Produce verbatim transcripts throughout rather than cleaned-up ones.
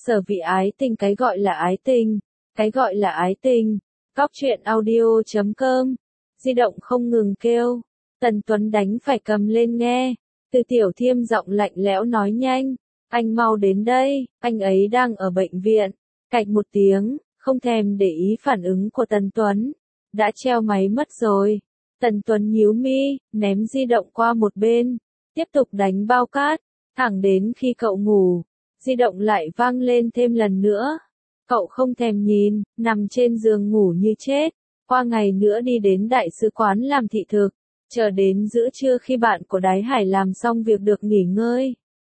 Sở vị ái tình. Cái gọi là ái tình, cái gọi là ái tình. Góc truyện audio chấm com. Di động không ngừng kêu. Tần Tuấn đánh phải cầm lên nghe. Từ Tiểu Thiêm giọng lạnh lẽo nói nhanh. Anh mau đến đây, anh ấy đang ở bệnh viện. Cạch một tiếng, không thèm để ý phản ứng của Tần Tuấn. Đã treo máy mất rồi. Tần Tuấn nhíu mi, ném di động qua một bên. Tiếp tục đánh bao cát. Thẳng đến khi cậu ngủ. Di động lại vang lên thêm lần nữa. Cậu không thèm nhìn, nằm trên giường ngủ như chết. Qua ngày nữa đi đến đại sứ quán làm thị thực. Chờ đến giữa trưa khi bạn của Đái Hải làm xong việc được nghỉ ngơi.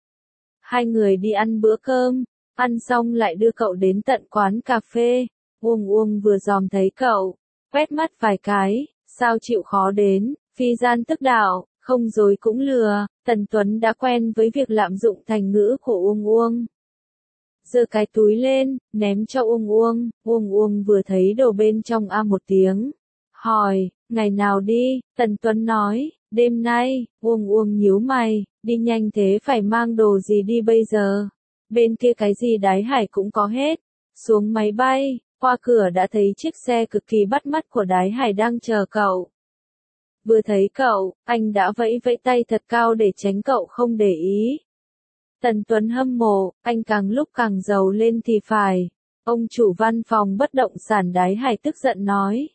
Hai người đi ăn bữa cơm. Ăn xong lại đưa cậu đến tận quán cà phê. Uông Uông vừa dòm thấy cậu. Quét mắt vài cái. Sao chịu khó đến, phi gian tức đạo, không dối cũng lừa. Tần Tuấn đã quen với việc lạm dụng thành ngữ của Uông Uông. Giơ cái túi lên, ném cho Uông Uông. Uông Uông vừa thấy đồ bên trong a một tiếng. Hỏi, ngày nào đi? Tần Tuấn nói, đêm nay. Uông Uông nhíu mày, đi nhanh thế phải mang đồ gì đi bây giờ? Bên kia cái gì Đái Hải cũng có hết. Xuống máy bay, qua cửa đã thấy chiếc xe cực kỳ bắt mắt của Đái Hải đang chờ cậu. Vừa thấy cậu, anh đã vẫy vẫy tay thật cao để tránh cậu không để ý. Tần Tuấn hâm mộ, anh càng lúc càng giàu lên thì phải. Ông chủ văn phòng bất động sản Đái Hải tức giận nói.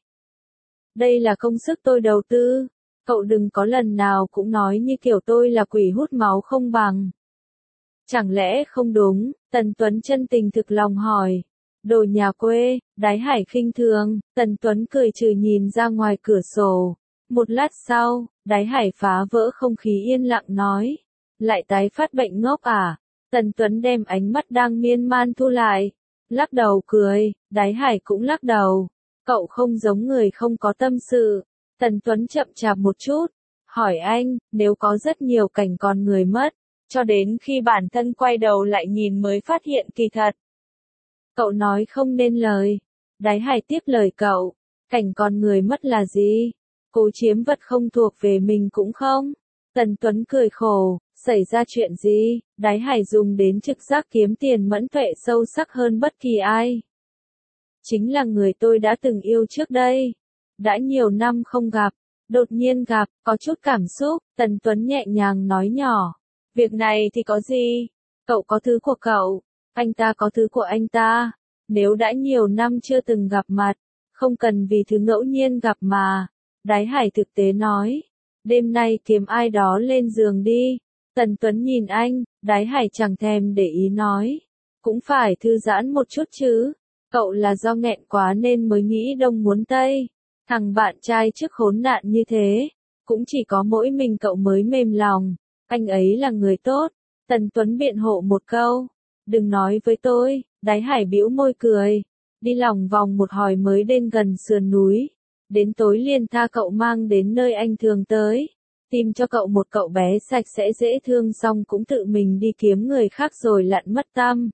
Đây là công sức tôi đầu tư. Cậu đừng có lần nào cũng nói như kiểu tôi là quỷ hút máu không bằng. Chẳng lẽ không đúng? Tần Tuấn chân tình thực lòng hỏi. Đồ nhà quê. Đái Hải khinh thường. Tần Tuấn cười trừ nhìn ra ngoài cửa sổ. Một lát sau, Đái Hải phá vỡ không khí yên lặng nói. Lại tái phát bệnh ngốc à? Tần Tuấn đem ánh mắt đang miên man thu lại. Lắc đầu cười. Đái Hải cũng lắc đầu. Cậu không giống người không có tâm sự. Tần Tuấn chậm chạp một chút. Hỏi anh, nếu có rất nhiều cảnh con người mất. Cho đến khi bản thân quay đầu lại nhìn mới phát hiện kỳ thật. Cậu nói không nên lời. Đái Hải tiếp lời cậu. Cảnh con người mất là gì? Cố chiếm vật không thuộc về mình cũng không? Tần Tuấn cười khổ. Xảy ra chuyện gì? Đái Hải dùng đến trực giác kiếm tiền mẫn tuệ sâu sắc hơn bất kỳ ai. Chính là người tôi đã từng yêu trước đây. Đã nhiều năm không gặp. Đột nhiên gặp, có chút cảm xúc. Tần Tuấn nhẹ nhàng nói nhỏ. Việc này thì có gì? Cậu có thứ của cậu. Anh ta có thứ của anh ta. Nếu đã nhiều năm chưa từng gặp mặt. Không cần vì thứ ngẫu nhiên gặp mà. Đái Hải thực tế nói. Đêm nay kiếm ai đó lên giường đi. Tần Tuấn nhìn anh. Đái Hải chẳng thèm để ý nói. Cũng phải thư giãn một chút chứ. Cậu là do nghẹn quá nên mới nghĩ đông muốn tây. Thằng bạn trai trước khốn nạn như thế. Cũng chỉ có mỗi mình cậu mới mềm lòng. Anh ấy là người tốt. Tần Tuấn biện hộ một câu. Đừng nói với tôi. Đái Hải bĩu môi cười. Đi lòng vòng một hồi mới đến gần sườn núi. Đến tối liền tha cậu mang đến nơi anh thường tới. Tìm cho cậu một cậu bé sạch sẽ dễ thương xong cũng tự mình đi kiếm người khác rồi lặn mất tăm.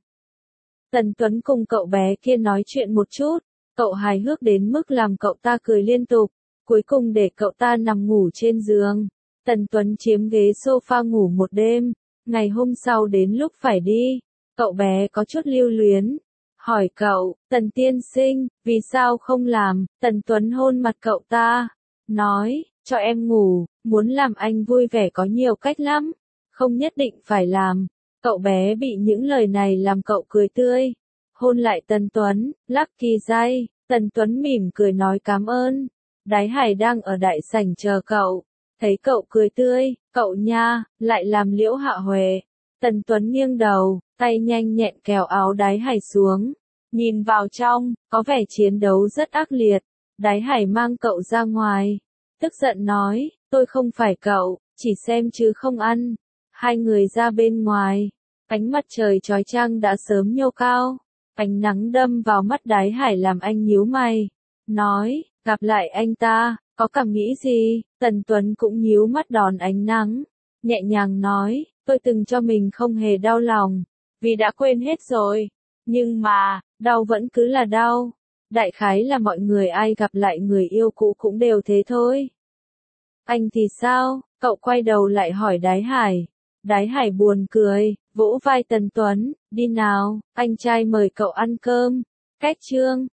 Tần Tuấn cùng cậu bé kia nói chuyện một chút. Cậu hài hước đến mức làm cậu ta cười liên tục. Cuối cùng để cậu ta nằm ngủ trên giường. Tần Tuấn chiếm ghế sofa ngủ một đêm. Ngày hôm sau đến lúc phải đi. Cậu bé có chút lưu luyến. Hỏi cậu, Tần tiên sinh, vì sao không làm? Tần Tuấn hôn mặt cậu ta. Nói, cho em ngủ, muốn làm anh vui vẻ có nhiều cách lắm. Không nhất định phải làm. Cậu bé bị những lời này làm cậu cười tươi. Hôn lại Tần Tuấn, lắc kỳ dây. Tần Tuấn mỉm cười nói cảm ơn. Đái Hải đang ở đại sảnh chờ cậu. Thấy cậu cười tươi, cậu nha, lại làm Liễu Hạ Huệ. Tần Tuấn nghiêng đầu, tay nhanh nhẹn kéo áo Đái Hải xuống. Nhìn vào trong, có vẻ chiến đấu rất ác liệt. Đái Hải mang cậu ra ngoài. Tức giận nói, tôi không phải cậu, chỉ xem chứ không ăn. Hai người ra bên ngoài. Ánh mặt trời chói chang đã sớm nhô cao. Ánh nắng đâm vào mắt Đái Hải làm anh nhíu mày. Nói, gặp lại anh ta, có cảm nghĩ gì? Tần Tuấn cũng nhíu mắt đón ánh nắng. Nhẹ nhàng nói, tôi từng cho mình không hề đau lòng. Vì đã quên hết rồi. Nhưng mà, đau vẫn cứ là đau. Đại khái là mọi người ai gặp lại người yêu cũ cũng đều thế thôi. Anh thì sao? Cậu quay đầu lại hỏi Đái Hải. Đái Hải buồn cười, vỗ vai Tần Tuấn, đi nào, anh trai mời cậu ăn cơm. Cách chương